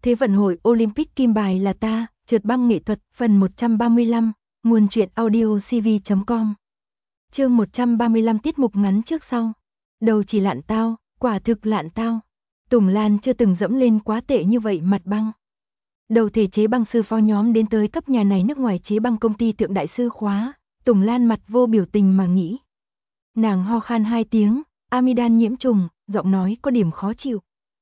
Thế vận hội Olympic kim bài là ta, trượt băng nghệ thuật, phần 135, nguồn truyện audio cv.com. Chương 135 tiết mục ngắn trước sau. Đầu chỉ lạn tao, quả thực lạn tao. Tùng Lan chưa từng dẫm lên quá tệ như vậy mặt băng. Đầu thể chế băng sư phó nhóm đến tới cấp nhà này nước ngoài chế băng công ty Thượng Đại Sư khóa, Tùng Lan mặt vô biểu tình mà nghĩ. Nàng ho khan 2 tiếng, amidan nhiễm trùng, giọng nói có điểm khó chịu.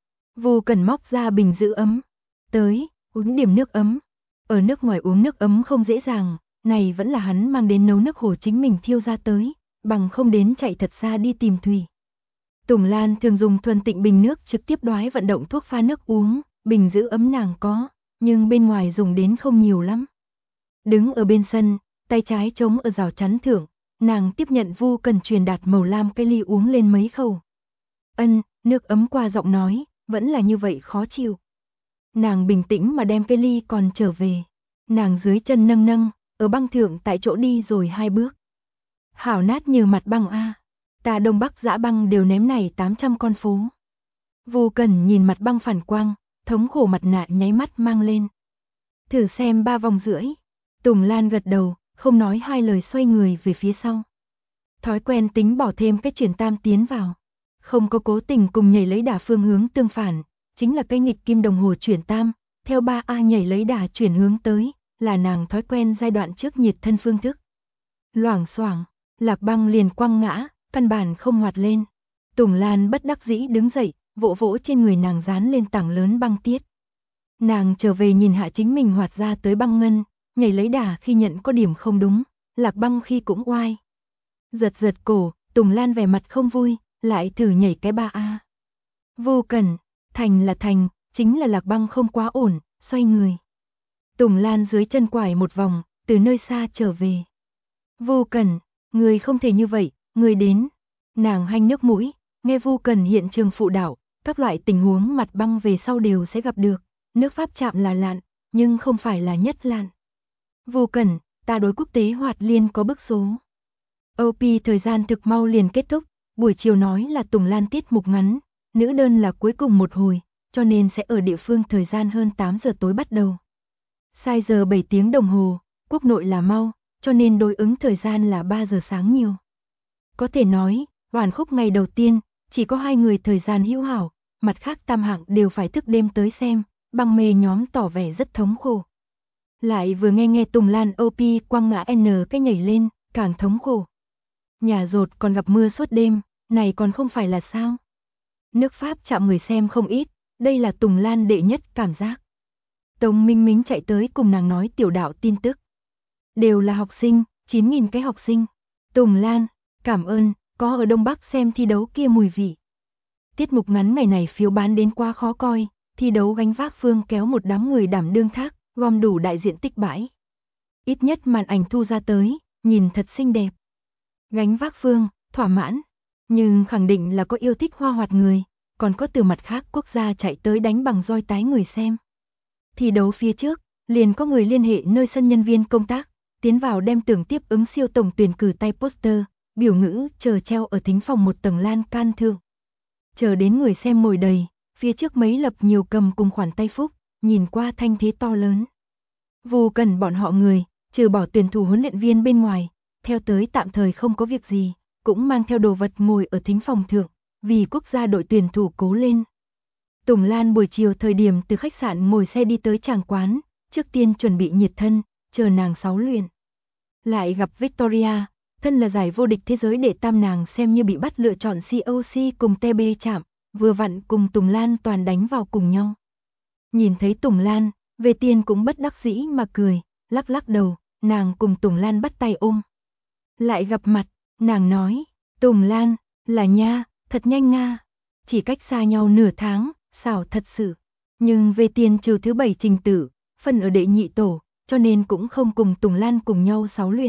Vô Cần móc ra bình giữ ấm. Tới, uống điểm nước ấm. Ở nước ngoài uống nước ấm không dễ dàng, này vẫn là hắn mang đến nấu nước hồ chính mình thiêu ra tới, bằng không đến chạy thật xa đi tìm thủy. Tùng Lan thường dùng thuần tịnh bình nước trực tiếp đoái vận động thuốc pha nước uống, bình giữ ấm nàng có, nhưng bên ngoài dùng đến không nhiều lắm. Đứng ở bên sân, tay trái chống ở rào chắn thượng, nàng tiếp nhận Vu Cần truyền đạt màu lam cái ly uống lên mấy khẩu. Ân, nước ấm qua giọng nói, vẫn là như vậy khó chịu. Nàng bình tĩnh mà đem cái ly còn trở về. Nàng dưới chân nâng nâng, ở băng thượng tại chỗ đi rồi 2 bước. Hảo nát như mặt băng a. Ta Đông Bắc dã băng đều ném này 800 con phố. Vô Cần nhìn mặt băng phản quang, thống khổ mặt nạ nháy mắt mang lên. Thử xem 3 vòng rưỡi. Tùng Lan gật đầu, không nói hai lời xoay người về phía sau. Thói quen tính bỏ thêm cái chuyển tam tiến vào. Không có cố tình cùng nhảy lấy đà phương hướng tương phản, chính là cái nghịch kim đồng hồ chuyển tam, theo 3A nhảy lấy đà chuyển hướng tới, là nàng thói quen giai đoạn trước nhiệt thân phương thức. Loảng xoảng, lạc băng liền quăng ngã, căn bản không hoạt lên. Tùng Lan bất đắc dĩ đứng dậy, vỗ vỗ trên người nàng dán lên tảng lớn băng tiết. Nàng trở về nhìn hạ chính mình hoạt ra tới băng ngân, nhảy lấy đà khi nhận có điểm không đúng, lạc băng khi cũng oai. Giật giật cổ, Tùng Lan vẻ mặt không vui, lại thử nhảy cái 3A. Vô Cần, thành là thành, chính là lạc băng không quá ổn, xoay người. Tùng Lan dưới chân quải một vòng, từ nơi xa trở về. Vô Cần, người không thể như vậy, người đến. Nàng hanh nước mũi, nghe Vô Cần hiện trường phụ đạo, các loại tình huống mặt băng về sau đều sẽ gặp được. Nước Pháp chạm là lạn, nhưng không phải là nhất lạn. Vô Cần, ta đối quốc tế hoạt liên có bức số. OP thời gian thực mau liền kết thúc, buổi chiều nói là Tùng Lan tiết mục ngắn, nữ đơn là cuối cùng một hồi, cho nên sẽ ở địa phương thời gian hơn 8 giờ tối bắt đầu. Sai giờ 7 tiếng đồng hồ, quốc nội là mau, cho nên đối ứng thời gian là 3 giờ sáng nhiều. Có thể nói, hoàn khúc ngày đầu tiên, chỉ có 2 người thời gian hữu hảo, mặt khác tam hạng đều phải thức đêm tới xem, băng mê nhóm tỏ vẻ rất thống khổ. Lại vừa nghe Tùng Lan OP quăng ngã N cái nhảy lên, càng thống khổ. Nhà rột còn gặp mưa suốt đêm, này còn không phải là sao. Nước Pháp chạm người xem không ít, đây là Tùng Lan đệ nhất cảm giác. Tống Minh Mính chạy tới cùng nàng nói tiểu đạo tin tức. Đều là học sinh, 9.000 cái học sinh. Tùng Lan, cảm ơn, có ở Đông Bắc xem thi đấu kia mùi vị. Tiết mục ngắn ngày này phiếu bán đến quá khó coi, thi đấu gánh vác phương kéo một đám người đảm đương thác, gom đủ đại diện tích bãi. Ít nhất màn ảnh thu ra tới, nhìn thật xinh đẹp. Gánh vác phương, thỏa mãn, nhưng khẳng định là có yêu thích hoa hoạt người, còn có từ mặt khác quốc gia chạy tới đánh bằng roi tái người xem. Thi đấu phía trước, liền có người liên hệ nơi sân nhân viên công tác, tiến vào đem tưởng tiếp ứng siêu tổng tuyển cử tay poster, biểu ngữ chờ treo ở thính phòng một tầng lan can thượng. Chờ đến người xem ngồi đầy, phía trước mấy lập nhiều cầm cùng khoản tay phúc, nhìn qua thanh thế to lớn. Vô Cần bọn họ người, trừ bỏ tuyển thủ huấn luyện viên bên ngoài, theo tới tạm thời không có việc gì, cũng mang theo đồ vật ngồi ở thính phòng thượng, vì quốc gia đội tuyển thủ cố lên. Tùng Lan buổi chiều thời điểm từ khách sạn ngồi xe đi tới tràng quán, trước tiên chuẩn bị nhiệt thân, chờ nàng 6 luyện. Lại gặp Victoria, thân là giải vô địch thế giới để tam nàng xem như bị bắt lựa chọn COC cùng TB chạm, vừa vặn cùng Tùng Lan toàn đánh vào cùng nhau. Nhìn thấy Tùng Lan, về tiền cũng bất đắc dĩ mà cười, lắc lắc đầu, nàng cùng Tùng Lan bắt tay ôm. Lại gặp mặt, nàng nói, Tùng Lan, là nha, thật nhanh nga. Chỉ cách xa nhau nửa tháng, xảo thật sự. Nhưng về tiền trừ thứ 7 trình tử, phần ở đệ nhị tổ, cho nên cũng không cùng Tùng Lan cùng nhau 6 luyện.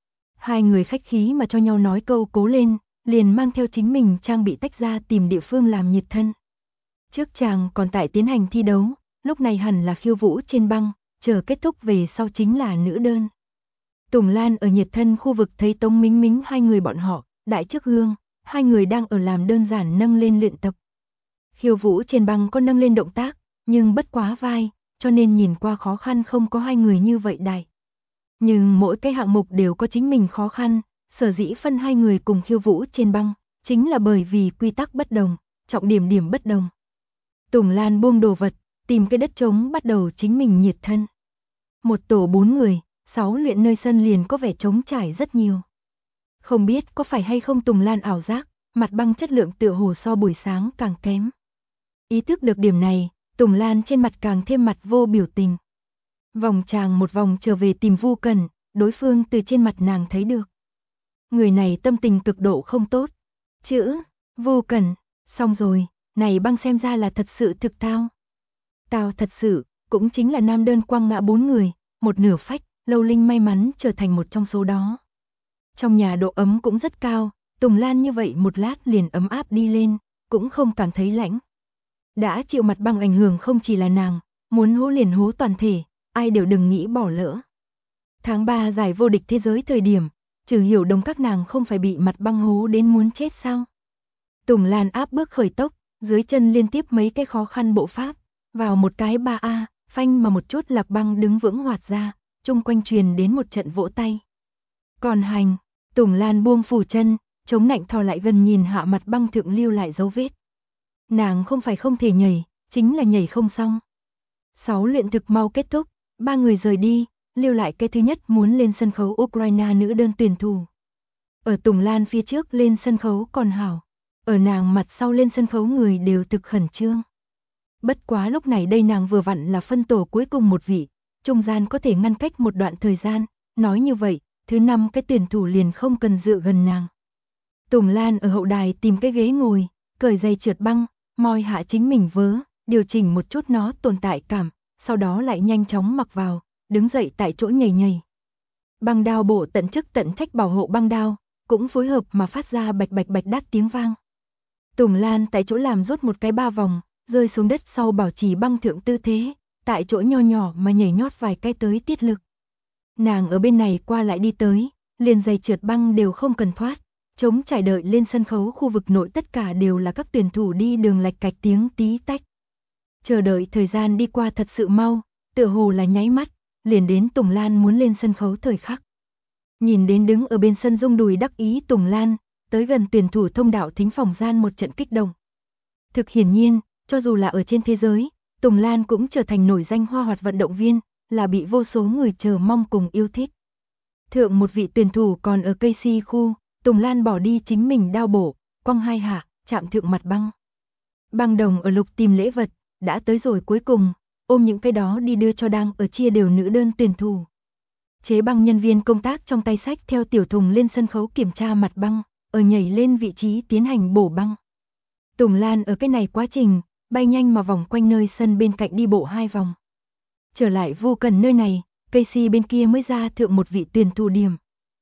Hai người khách khí mà cho nhau nói câu cố lên, liền mang theo chính mình trang bị tách ra tìm địa phương làm nhiệt thân. Trước chàng còn tại tiến hành thi đấu, lúc này hẳn là khiêu vũ trên băng, chờ kết thúc về sau chính là nữ đơn. Tùng Lan ở nhiệt thân khu vực thấy Tống Mính Mính hai người bọn họ, đại trước gương, hai người đang ở làm đơn giản nâng lên luyện tập. Khiêu vũ trên băng có nâng lên động tác, nhưng bất quá vai, cho nên nhìn qua khó khăn không có hai người như vậy đại. Nhưng mỗi cái hạng mục đều có chính mình khó khăn, sở dĩ phân hai người cùng khiêu vũ trên băng, chính là bởi vì quy tắc bất đồng, trọng điểm bất đồng. Tùng Lan buông đồ vật, tìm cái đất trống bắt đầu chính mình nhiệt thân. Một tổ 4 người, 6 luyện nơi sân liền có vẻ trống trải rất nhiều. Không biết có phải hay không Tùng Lan ảo giác, mặt băng chất lượng tựa hồ so buổi sáng càng kém. Ý thức được điểm này, Tùng Lan trên mặt càng thêm mặt vô biểu tình. Vòng tràng một vòng trở về tìm Vu Cần, đối phương từ trên mặt nàng thấy được. Người này tâm tình cực độ không tốt. Chữ, Vu Cần, xong rồi, này băng xem ra là thật sự thực tao. Tao thật sự, cũng chính là nam đơn quăng ngã 4 người, một nửa phách, Lâu Linh may mắn trở thành một trong số đó. Trong nhà độ ấm cũng rất cao, Tùng Lan như vậy một lát liền ấm áp đi lên, cũng không cảm thấy lạnh. Đã chịu mặt băng ảnh hưởng không chỉ là nàng, muốn hố liền hố toàn thể, ai đều đừng nghĩ bỏ lỡ. Tháng 3 giải vô địch thế giới thời điểm, Trừ Hiểu Đồng các nàng không phải bị mặt băng hố đến muốn chết sao? Tùng Lan áp bước khởi tốc, dưới chân liên tiếp mấy cái khó khăn bộ pháp, vào một cái 3A, phanh mà một chút lạc băng đứng vững hoạt ra, chung quanh truyền đến một trận vỗ tay. Còn hành, Tùng Lan buông phủ chân, chống nạnh thò lại gần nhìn hạ mặt băng thượng lưu lại dấu vết. Nàng không phải không thể nhảy, chính là nhảy không xong. 6 luyện thực mau kết thúc, 3 người rời đi, lưu lại cái thứ nhất muốn lên sân khấu Ukraine nữ đơn tuyển thủ. Ở Tùng Lan phía trước lên sân khấu còn hảo, ở nàng mặt sau lên sân khấu người đều thực khẩn trương. Bất quá lúc này đây nàng vừa vặn là phân tổ cuối cùng một vị, trung gian có thể ngăn cách một đoạn thời gian, nói như vậy, thứ 5 cái tuyển thủ liền không cần dựa gần nàng. Tùng Lan ở hậu đài tìm cái ghế ngồi, cởi giày trượt băng, moi hạ chính mình vớ, điều chỉnh một chút nó tồn tại cảm, sau đó lại nhanh chóng mặc vào, đứng dậy tại chỗ nhảy nhảy. Băng đao bộ tận chức tận trách bảo hộ băng đao, cũng phối hợp mà phát ra bạch bạch bạch đát tiếng vang. Tùng Lan tại chỗ làm rốt một cái 3 vòng, rơi xuống đất sau bảo trì băng thượng tư thế, tại chỗ nho nhỏ mà nhảy nhót vài cái tới tiết lực. Nàng ở bên này qua lại đi tới, liền giày trượt băng đều không cần thoát, chống trải đợi lên sân khấu khu vực nội tất cả đều là các tuyển thủ đi đường lạch cạch tiếng tí tách. Chờ đợi thời gian đi qua thật sự mau, tựa hồ là nháy mắt, liền đến Tùng Lan muốn lên sân khấu thời khắc. Nhìn đến đứng ở bên sân rung đùi đắc ý Tùng Lan, tới gần tuyển thủ thông đạo thính phòng gian một trận kích động. Thực hiển nhiên, cho dù là ở trên thế giới, Tùng Lan cũng trở thành nổi danh hoa hoạt vận động viên, là bị vô số người chờ mong cùng yêu thích. Thượng một vị tuyển thủ còn ở cây si khu, Tùng Lan bỏ đi chính mình đao bổ, quăng hai hạ, chạm thượng mặt băng. Băng đồng ở lục tìm lễ vật, đã tới rồi cuối cùng, ôm những cái đó đi đưa cho đang ở chia đều nữ đơn tuyển thủ. Chế băng nhân viên công tác trong tay sách theo tiểu thùng lên sân khấu kiểm tra mặt băng, ở nhảy lên vị trí tiến hành bổ băng. Tùng Lan ở cái này quá trình, bay nhanh mà vòng quanh nơi sân bên cạnh đi bộ 2 vòng. Trở lại Vu Cần nơi này, Casey bên kia mới ra thượng một vị tuyển thủ điểm.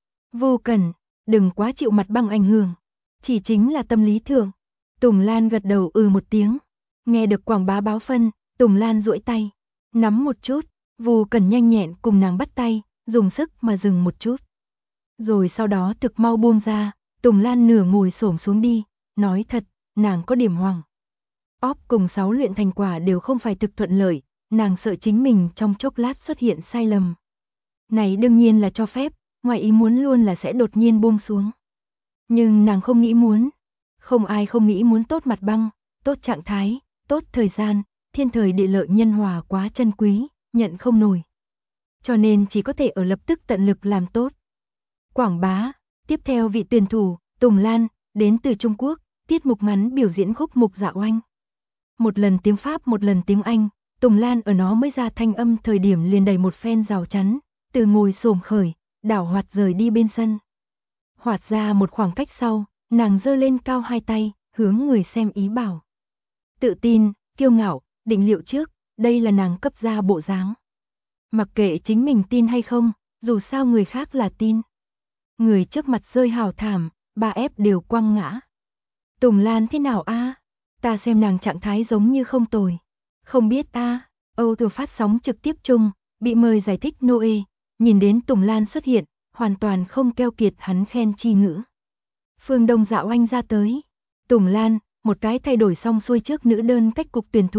Vu Cần, đừng quá chịu mặt băng ảnh hưởng, chỉ chính là tâm lý thượng. Tùng Lan gật đầu một tiếng, nghe được quảng bá báo phân, Tùng Lan duỗi tay, nắm một chút, Vu Cần nhanh nhẹn cùng nàng bắt tay, dùng sức mà dừng một chút. Rồi sau đó thực mau buông ra, Tùng Lan nửa ngồi xổm xuống đi, nói thật, nàng có điểm hoảng. Óp cùng 6 luyện thành quả đều không phải thực thuận lợi, nàng sợ chính mình trong chốc lát xuất hiện sai lầm. Này đương nhiên là cho phép, ngoài ý muốn luôn là sẽ đột nhiên buông xuống. Nhưng nàng không nghĩ muốn. Không ai không nghĩ muốn tốt mặt băng, tốt trạng thái, tốt thời gian, thiên thời địa lợi nhân hòa quá chân quý, nhận không nổi. Cho nên chỉ có thể ở lập tức tận lực làm tốt. Quảng bá, tiếp theo vị tuyển thủ, Tùng Lan, đến từ Trung Quốc, tiết mục ngắn biểu diễn khúc mục Dạ Oanh. Một lần tiếng Pháp một lần tiếng Anh, Tùng Lan ở nó mới ra thanh âm thời điểm liền đầy một phen rào chắn, từ ngồi xổm khởi, đảo hoạt rời đi bên sân. Hoạt ra một khoảng cách sau, nàng giơ lên cao hai tay, hướng người xem ý bảo. Tự tin, kiêu ngạo, định liệu trước, đây là nàng cấp ra bộ dáng. Mặc kệ chính mình tin hay không, dù sao người khác là tin. Người trước mặt rơi hào thảm, 3F đều quăng ngã. Tùng Lan thế nào a? Ta xem nàng trạng thái giống như không tồi. Không biết a. Âu từ phát sóng trực tiếp chung, bị mời giải thích Noe, nhìn đến Tùng Lan xuất hiện, hoàn toàn không keo kiệt hắn khen chi ngữ. Phương Đông Dạ Oanh ra tới. Tùng Lan, một cái thay đổi xong xuôi trước nữ đơn cách cục tuyển thủ,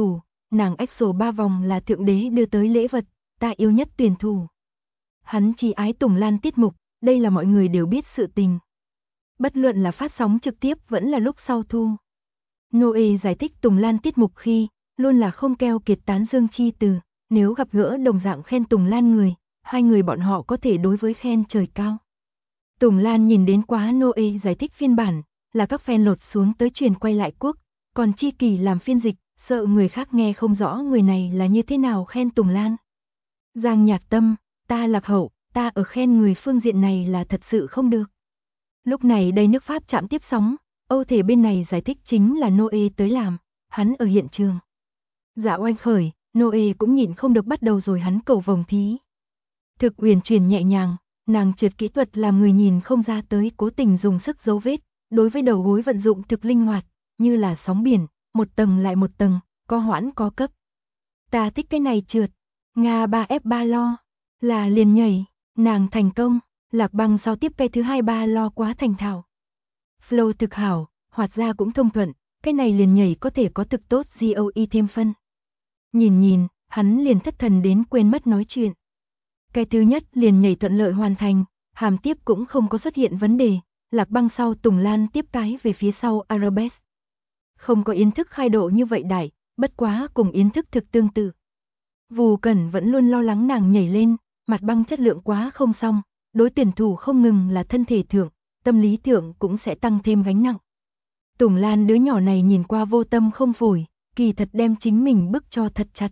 nàng EXO 3 vòng là thượng đế đưa tới lễ vật, ta yêu nhất tuyển thủ. Hắn chỉ ái Tùng Lan tiết mục, đây là mọi người đều biết sự tình. Bất luận là phát sóng trực tiếp vẫn là lúc sau thu. Noe giải thích Tùng Lan tiết mục khi, luôn là không keo kiệt tán dương chi từ, nếu gặp gỡ đồng dạng khen Tùng Lan người, hai người bọn họ có thể đối với khen trời cao. Tùng Lan nhìn đến quá Noe giải thích phiên bản, là các fan lột xuống tới truyền quay lại quốc, còn Chi Kỳ làm phiên dịch, sợ người khác nghe không rõ người này là như thế nào khen Tùng Lan. Giang Nhạc Tâm, ta lạc hậu, ta ở khen người phương diện này là thật sự không được. Lúc này đây nước Pháp chạm tiếp sóng, Âu thể bên này giải thích chính là Noe tới làm, hắn ở hiện trường. Dạ oanh khởi, Noe cũng nhịn không được bắt đầu rồi hắn cầu vồng thí. Thực uyển chuyển nhẹ nhàng, nàng trượt kỹ thuật làm người nhìn không ra tới cố tình dùng sức dấu vết, đối với đầu gối vận dụng thực linh hoạt, như là sóng biển, một tầng lại một tầng, có hoãn có cấp. Ta thích cái này trượt, Nga 3F3 lo, là liền nhảy, nàng thành công, Lạc Băng sau tiếp cái thứ 2-3 lo quá thành thạo. Flow thực hảo, hoạt ra cũng thông thuận, cái này liền nhảy có thể có thực tốt GOE thêm phân. Nhìn, hắn liền thất thần đến quên mất nói chuyện. Cái thứ nhất liền nhảy thuận lợi hoàn thành, hàm tiếp cũng không có xuất hiện vấn đề, Lạc Băng sau Tùng Lan tiếp cái về phía sau Arabesque. Không có Yến Thức khai độ như vậy đại, bất quá cùng Yến Thức thực tương tự. Vù Cẩn vẫn luôn lo lắng nàng nhảy lên, mặt băng chất lượng quá không xong, đối tuyển thủ không ngừng là thân thể thượng, tâm lý thượng cũng sẽ tăng thêm gánh nặng. Tùng Lan đứa nhỏ này nhìn qua vô tâm không phổi, kỳ thật đem chính mình bức cho thật chặt.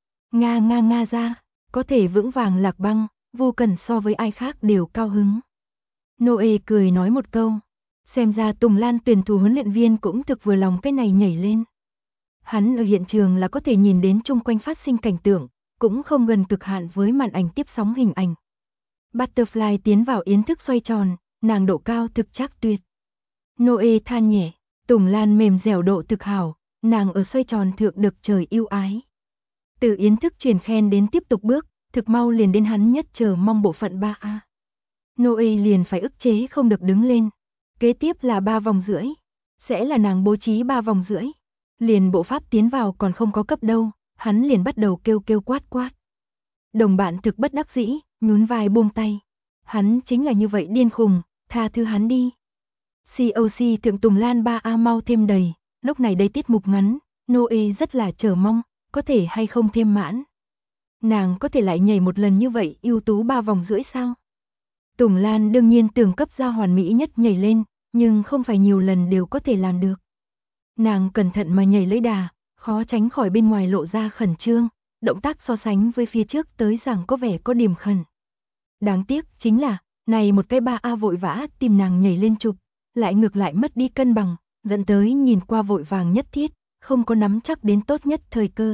Nga ra, có thể vững vàng Lạc Băng, Vù Cẩn so với ai khác đều cao hứng. Noe cười nói một câu, xem ra Tùng Lan tuyển thủ huấn luyện viên cũng thực vừa lòng cái này nhảy lên. Hắn ở hiện trường là có thể nhìn đến chung quanh phát sinh cảnh tượng, cũng không gần cực hạn với màn ảnh tiếp sóng hình ảnh. Butterfly tiến vào Yến Thức xoay tròn, nàng độ cao thực chắc tuyệt. Noe than nhẹ, Tùng Lan mềm dẻo độ thực hảo, nàng ở xoay tròn thượng được trời yêu ái. Từ Yến Thức truyền khen đến tiếp tục bước, thực mau liền đến hắn nhất chờ mong bộ phận 3A. Noe liền phải ức chế không được đứng lên. Kế tiếp là 3 vòng rưỡi, sẽ là nàng bố trí 3 vòng rưỡi. Liền bộ pháp tiến vào còn không có cấp đâu, hắn liền bắt đầu kêu quát quát. Đồng bạn thực bất đắc dĩ, nhún vai buông tay. Hắn chính là như vậy điên khùng, tha thứ hắn đi. COC thượng Tùng Lan 3A mau thêm đầy, lúc này đây tiết mục ngắn, Noe rất là chờ mong, có thể hay không thêm mãn. Nàng có thể lại nhảy một lần như vậy ưu tú 3 vòng rưỡi sao? Tùng Lan đương nhiên tưởng cấp ra hoàn mỹ nhất nhảy lên, nhưng không phải nhiều lần đều có thể làm được. Nàng cẩn thận mà nhảy lấy đà, khó tránh khỏi bên ngoài lộ ra khẩn trương, động tác so sánh với phía trước tới rằng có vẻ có điểm khẩn. Đáng tiếc chính là, này một cái 3A vội vã tìm nàng nhảy lên chụp, lại ngược lại mất đi cân bằng, dẫn tới nhìn qua vội vàng nhất thiết, không có nắm chắc đến tốt nhất thời cơ.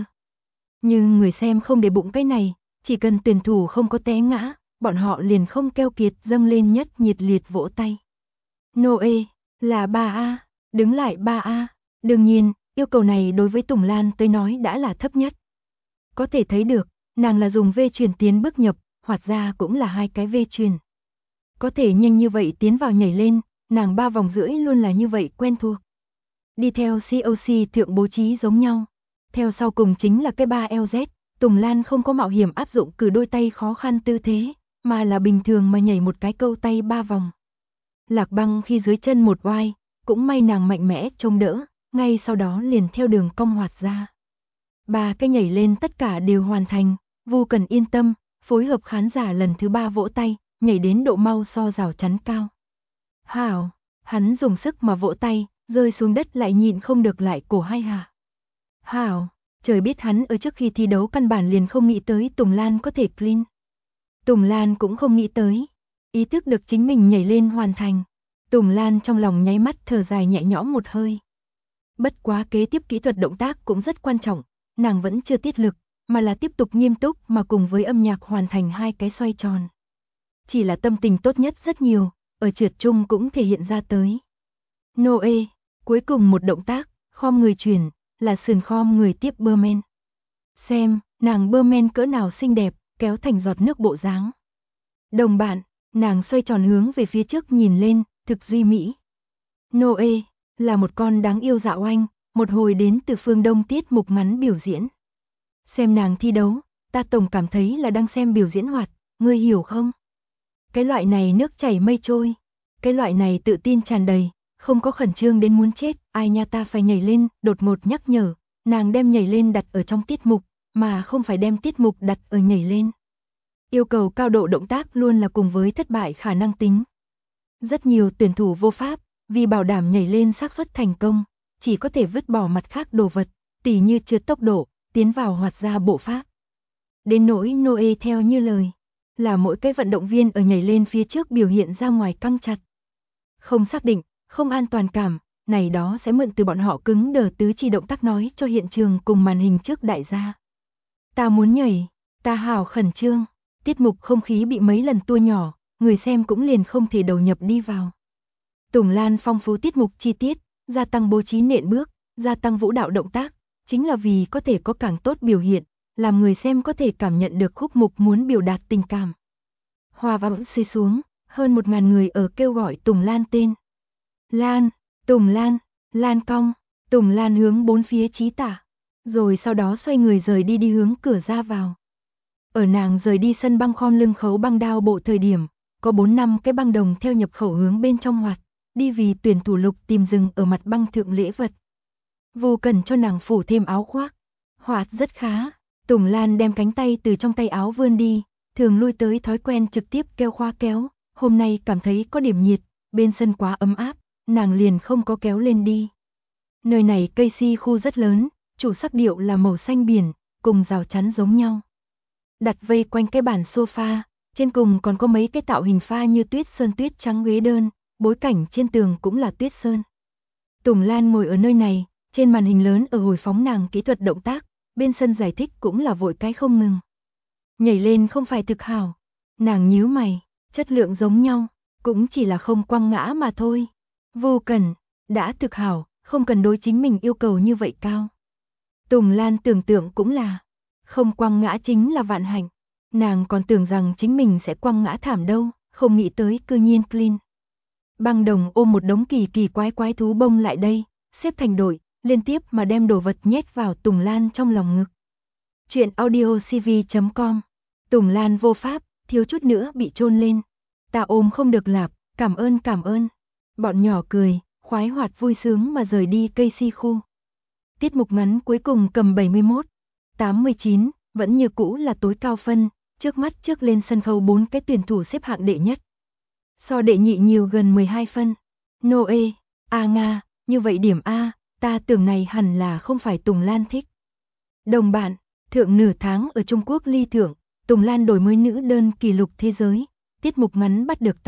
Nhưng người xem không để bụng cái này, chỉ cần tuyển thủ không có té ngã, bọn họ liền không keo kiệt dâng lên nhất nhiệt liệt vỗ tay. Noe, là 3A, đứng lại 3A. Đương nhiên, yêu cầu này đối với Tùng Lan tới nói đã là thấp nhất. Có thể thấy được, nàng là dùng V truyền tiến bước nhập, hoạt ra cũng là 2 cái V truyền. Có thể nhanh như vậy tiến vào nhảy lên, nàng 3 vòng rưỡi luôn là như vậy quen thuộc. Đi theo COC thượng bố trí giống nhau. Theo sau cùng chính là cái 3LZ, Tùng Lan không có mạo hiểm áp dụng cử đôi tay khó khăn tư thế, mà là bình thường mà nhảy một cái câu tay 3 vòng. Lạc Băng khi dưới chân một oai, cũng may nàng mạnh mẽ chống đỡ, ngay sau đó liền theo đường cong hoạt ra. 3 cái nhảy lên tất cả đều hoàn thành, Vu Cần yên tâm, phối hợp khán giả lần thứ 3 vỗ tay, nhảy đến độ mau so rào chắn cao. Hảo, hắn dùng sức mà vỗ tay, rơi xuống đất lại nhịn không được lại cổ hai hạ. Hảo, trời biết hắn ở trước khi thi đấu căn bản liền không nghĩ tới Tùng Lan có thể clean. Tùng Lan cũng không nghĩ tới, ý thức được chính mình nhảy lên hoàn thành. Tùng Lan trong lòng nháy mắt thở dài nhẹ nhõm một hơi. Bất quá kế tiếp kỹ thuật động tác cũng rất quan trọng, nàng vẫn chưa tiết lực, mà là tiếp tục nghiêm túc mà cùng với âm nhạc hoàn thành 2 cái xoay tròn. Chỉ là tâm tình tốt nhất rất nhiều, ở trượt chung cũng thể hiện ra tới. Noe, cuối cùng một động tác, khom người chuyển, là sườn khom người tiếp bơ men. Xem, nàng bơ men cỡ nào xinh đẹp, kéo thành giọt nước bộ dáng. Đồng bạn, nàng xoay tròn hướng về phía trước nhìn lên, thực duy mỹ. Noe, là một con đáng yêu dạo anh, một hồi đến từ phương Đông tiết mục ngắn biểu diễn. Xem nàng thi đấu, ta tổng cảm thấy là đang xem biểu diễn hoạt, ngươi hiểu không? Cái loại này nước chảy mây trôi, cái loại này tự tin tràn đầy, không có khẩn trương đến muốn chết, ai nha ta phải nhảy lên, đột ngột nhắc nhở, nàng đem nhảy lên đặt ở trong tiết mục, mà không phải đem tiết mục đặt ở nhảy lên. Yêu cầu cao độ động tác luôn là cùng với thất bại khả năng tính. Rất nhiều tuyển thủ vô pháp, vì bảo đảm nhảy lên xác suất thành công, chỉ có thể vứt bỏ mặt khác đồ vật, tỉ như trượt tốc độ, tiến vào hoạt ra bộ pháp. Đến nỗi Noe theo như lời, là mỗi cái vận động viên ở nhảy lên phía trước biểu hiện ra ngoài căng chặt. Không xác định, không an toàn cảm, này đó sẽ mượn từ bọn họ cứng đờ tứ chi động tác nói cho hiện trường cùng màn hình trước đại gia. Ta muốn nhảy, ta hào khẩn trương, tiết mục không khí bị mấy lần tua nhỏ, người xem cũng liền không thể đầu nhập đi vào. Tùng Lan phong phú tiết mục chi tiết, gia tăng bố trí nện bước, gia tăng vũ đạo động tác, chính là vì có thể có càng tốt biểu hiện, làm người xem có thể cảm nhận được khúc mục muốn biểu đạt tình cảm. Hòa và vẫn suy xuống, hơn 1000 người ở kêu gọi Tùng Lan tên. Lan, Tùng Lan, Lan cong, Tùng Lan hướng bốn phía chí tả, rồi sau đó xoay người rời đi hướng cửa ra vào. Ở nàng rời đi sân băng khom lưng khấu băng đao bộ thời điểm, có 4-5 cái băng đồng theo nhập khẩu hướng bên trong hoạt, đi vì tuyển thủ Lục tìm dừng ở mặt băng thượng lễ vật. Vô cần cho nàng phủ thêm áo khoác, hoạt rất khá. Tùng Lan đem cánh tay từ trong tay áo vươn đi, thường lui tới thói quen trực tiếp kéo khóa kéo, hôm nay cảm thấy có điểm nhiệt, bên sân quá ấm áp, nàng liền không có kéo lên đi. Nơi này cây si khu rất lớn, chủ sắc điệu là màu xanh biển, cùng rào chắn giống nhau. Đặt vây quanh cái bàn sofa, trên cùng còn có mấy cái tạo hình pha như tuyết sơn tuyết trắng ghế đơn, bối cảnh trên tường cũng là tuyết sơn. Tùng Lan ngồi ở nơi này, trên màn hình lớn ở hồi phóng nàng kỹ thuật động tác, bên sân giải thích cũng là vội cái không ngừng. Nhảy lên không phải thực hảo, nàng nhíu mày, chất lượng giống nhau, cũng chỉ là không quăng ngã mà thôi. Vô cần, đã thực hảo, không cần đối chính mình yêu cầu như vậy cao. Tùng Lan tưởng tượng cũng là, không quăng ngã chính là vạn hạnh. Nàng còn tưởng rằng chính mình sẽ quăng ngã thảm đâu, không nghĩ tới cư nhiên clean. Băng đồng ôm một đống kỳ kỳ quái thú bông lại đây, xếp thành đội, liên tiếp mà đem đồ vật nhét vào Tùng Lan trong lòng ngực. Chuyện audiocv.com. Tùng Lan vô pháp, thiếu chút nữa bị chôn lên. Ta ôm không được lạp, cảm ơn. Bọn nhỏ cười, khoái hoạt vui sướng mà rời đi cây si khu. Tiết mục ngắn cuối cùng cầm 71-89, vẫn như cũ là tối cao phân, trước mắt trước lên sân khấu 4 cái tuyển thủ xếp hạng đệ nhất. So đệ nhị nhiều gần 12 phân. Noe, A Nga, như vậy điểm A, ta tưởng này hẳn là không phải Tùng Lan thích. Đồng bạn, thượng nửa tháng ở Trung Quốc ly thượng, Tùng Lan đổi mới nữ đơn kỷ lục thế giới, tiết mục ngắn bắt được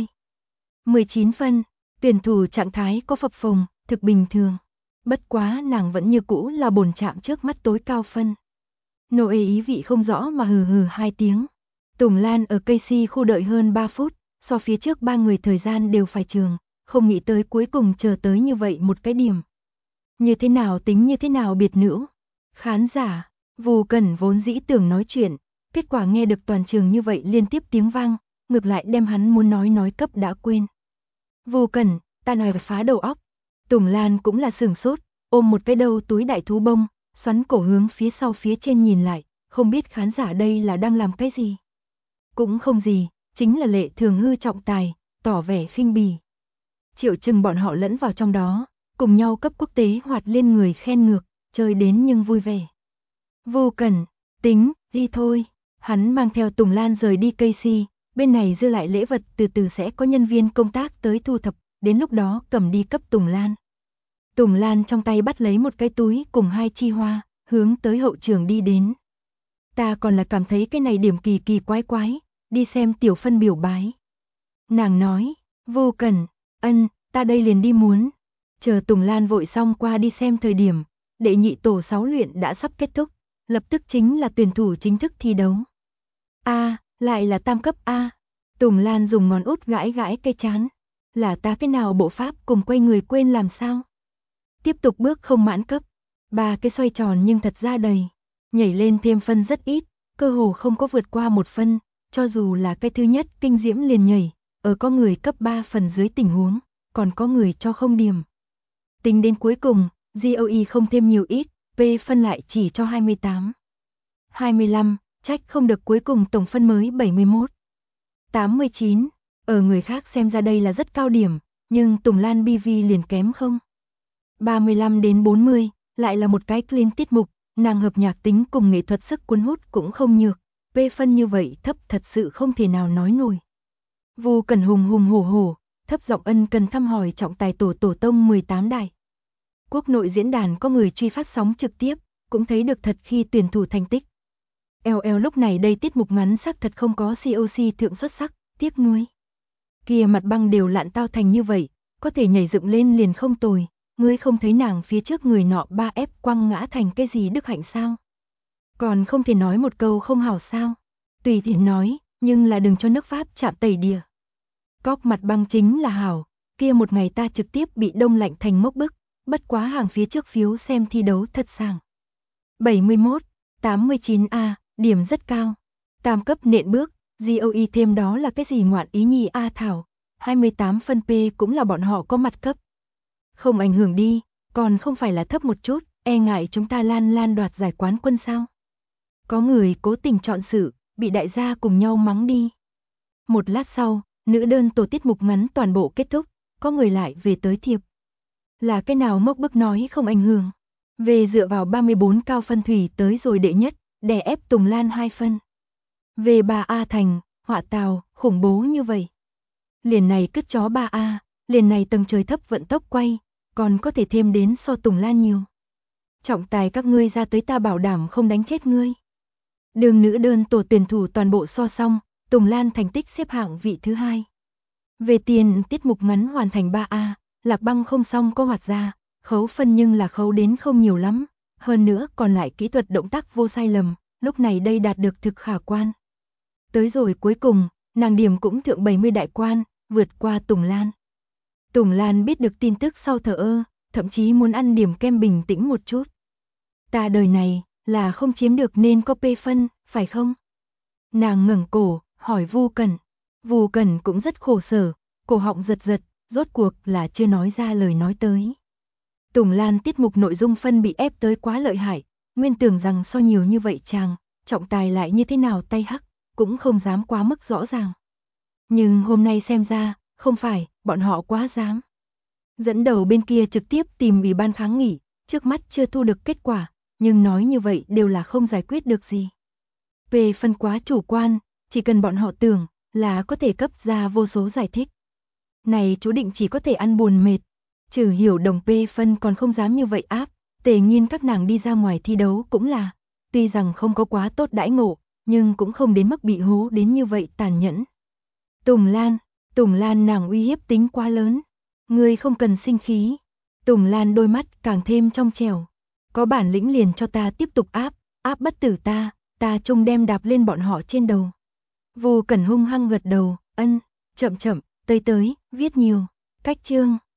19 phân, tuyển thủ trạng thái có phập phồng, thực bình thường. Bất quá nàng vẫn như cũ là bổn chạm trước mắt tối cao phân. Noe ý vị không rõ mà hừ 2 tiếng. Tùng Lan ở cây si khu đợi hơn 3 phút, so phía trước 3 người thời gian đều phải trường, không nghĩ tới cuối cùng chờ tới như vậy một cái điểm. Như thế nào tính như thế nào biệt nữ. Khán giả, Vù Cẩn vốn dĩ tưởng nói chuyện, kết quả nghe được toàn trường như vậy liên tiếp tiếng vang, ngược lại đem hắn muốn nói cấp đã quên. Vù Cẩn, ta nói phá đầu óc. Tùng Lan cũng là sửng sốt, ôm một cái đầu túi đại thú bông, xoắn cổ hướng phía sau phía trên nhìn lại, không biết khán giả đây là đang làm cái gì. Cũng không gì, chính là Lệ Thường Hư trọng tài, tỏ vẻ khinh bỉ. Triệu Trừng bọn họ lẫn vào trong đó, cùng nhau cấp quốc tế hoạt liên người khen ngược, chơi đến nhưng vui vẻ. Vô Cần, tính, đi thôi. Hắn mang theo Tùng Lan rời đi cây si, bên này dư lại lễ vật từ từ sẽ có nhân viên công tác tới thu thập, đến lúc đó cầm đi cấp Tùng Lan. Tùng Lan trong tay bắt lấy một cái túi cùng 2 chi hoa, hướng tới hậu trường đi đến. Ta còn là cảm thấy cái này điểm kỳ kỳ quái, đi xem tiểu phân biểu bái. Nàng nói, Vô Cần, ta đây liền đi muốn. Chờ Tùng Lan vội xong qua đi xem thời điểm, đệ nhị tổ 6 luyện đã sắp kết thúc, lập tức chính là tuyển thủ chính thức thi đấu. Lại là tam cấp A. Tùng Lan dùng ngón út gãi cây trán. Là ta cái nào bộ pháp cùng quay người quên làm sao? Tiếp tục bước không mãn cấp. 3 cái xoay tròn nhưng thật ra đầy. Nhảy lên thêm phân rất ít, cơ hồ không có vượt qua 1 phân, cho dù là cái thứ nhất kinh diễm liền nhảy, ở có người cấp 3 phần dưới tình huống, còn có người cho không điểm. Tính đến cuối cùng, GOE không thêm nhiều ít, P phân lại chỉ cho 28. 25, trách không được cuối cùng tổng phân mới 71. 89, ở người khác xem ra đây là rất cao điểm, nhưng Tùng Lan BV liền kém không. 35 đến 40, lại là một cái clean tiết mục, nàng hợp nhạc tính cùng nghệ thuật sức cuốn hút cũng không nhược, P phân như vậy thấp thật sự không thể nào nói nổi. Vu Cẩn hùng hùng hổ hổ, thấp giọng ân cần thăm hỏi trọng tài tổ tông 18 đại. Quốc nội diễn đàn có người truy phát sóng trực tiếp, cũng thấy được thật khi tuyển thủ thành tích. LL lúc này đây tiết mục ngắn xác thật không có COC thượng xuất sắc, tiếc nuối. Kia mặt băng đều lạn tao thành như vậy, có thể nhảy dựng lên liền không tồi, ngươi không thấy nàng phía trước người nọ 3F quăng ngã thành cái gì đức hạnh sao? Còn không thể nói một câu không hảo sao? Tùy tiện nói, nhưng là đừng cho nước Pháp chạm tẩy đìa. Cóc mặt băng chính là hảo, kia một ngày ta trực tiếp bị đông lạnh thành mốc bức, bất quá hàng phía trước phiếu xem thi đấu thật sảng. 71, 89A, điểm rất cao. Tam cấp nện bước, GOE thêm đó là cái gì ngoạn ý nhì A Thảo, 28 phân P cũng là bọn họ có mặt cấp. Không ảnh hưởng đi, còn không phải là thấp một chút, e ngại chúng ta lan đoạt giải quán quân sao. Có người cố tình chọn sự, bị đại gia cùng nhau mắng đi. Một lát sau, nữ đơn tổ tiết mục ngắn toàn bộ kết thúc, có người lại về tới thiệp. Là cái nào mốc bức nói không ảnh hưởng. Về dựa vào 34 cao phân thủy tới rồi đệ nhất, đè ép Tùng Lan 2 phân. Về 3A thành, họa tào, khủng bố như vậy. Liền này cứt chó 3A, liền này tầng trời thấp vận tốc quay, còn có thể thêm đến so Tùng Lan nhiều. Trọng tài các ngươi ra tới ta bảo đảm không đánh chết ngươi. Đường nữ đơn tổ tuyển thủ toàn bộ so xong, Tùng Lan thành tích xếp hạng vị thứ 2. Về tiền tiết mục ngắn hoàn thành 3A, Lạc Băng không xong có hoạt ra, khấu phân nhưng là khấu đến không nhiều lắm, hơn nữa còn lại kỹ thuật động tác vô sai lầm, lúc này đây đạt được thực khả quan. Tới rồi cuối cùng, nàng điểm cũng thượng 70 đại quan, vượt qua Tùng Lan. Tùng Lan biết được tin tức sau thờ ơ, thậm chí muốn ăn điểm kem bình tĩnh một chút. Ta đời này, là không chiếm được nên có P phân, phải không? Nàng ngẩng cổ, hỏi Vu Cẩn. Vu Cẩn cũng rất khổ sở, cổ họng giật, rốt cuộc là chưa nói ra lời nói tới. Tùng Lan tiết mục nội dung phân bị ép tới quá lợi hại, nguyên tưởng rằng so nhiều như vậy chàng, trọng tài lại như thế nào tay hắc, cũng không dám quá mức rõ ràng. Nhưng hôm nay xem ra, không phải, bọn họ quá dám. Dẫn đầu bên kia trực tiếp tìm ủy ban kháng nghị, trước mắt chưa thu được kết quả, nhưng nói như vậy đều là không giải quyết được gì. Về phân quá chủ quan, chỉ cần bọn họ tưởng là có thể cấp ra vô số giải thích. Này chú định chỉ có thể ăn buồn mệt. Trừ hiểu đồng P phân còn không dám như vậy áp, Tề Nghiên các nàng đi ra ngoài thi đấu cũng là, tuy rằng không có quá tốt đãi ngộ, nhưng cũng không đến mức bị hố đến như vậy tàn nhẫn. Tùng Lan nàng uy hiếp tính quá lớn, ngươi không cần sinh khí. Tùng Lan đôi mắt càng thêm trong trẻo, có bản lĩnh liền cho ta tiếp tục áp bất tử ta chung đem đạp lên bọn họ trên đầu. Vu Cẩn hung hăng gật đầu, ân, chậm, tới, viết nhiều, cách chương.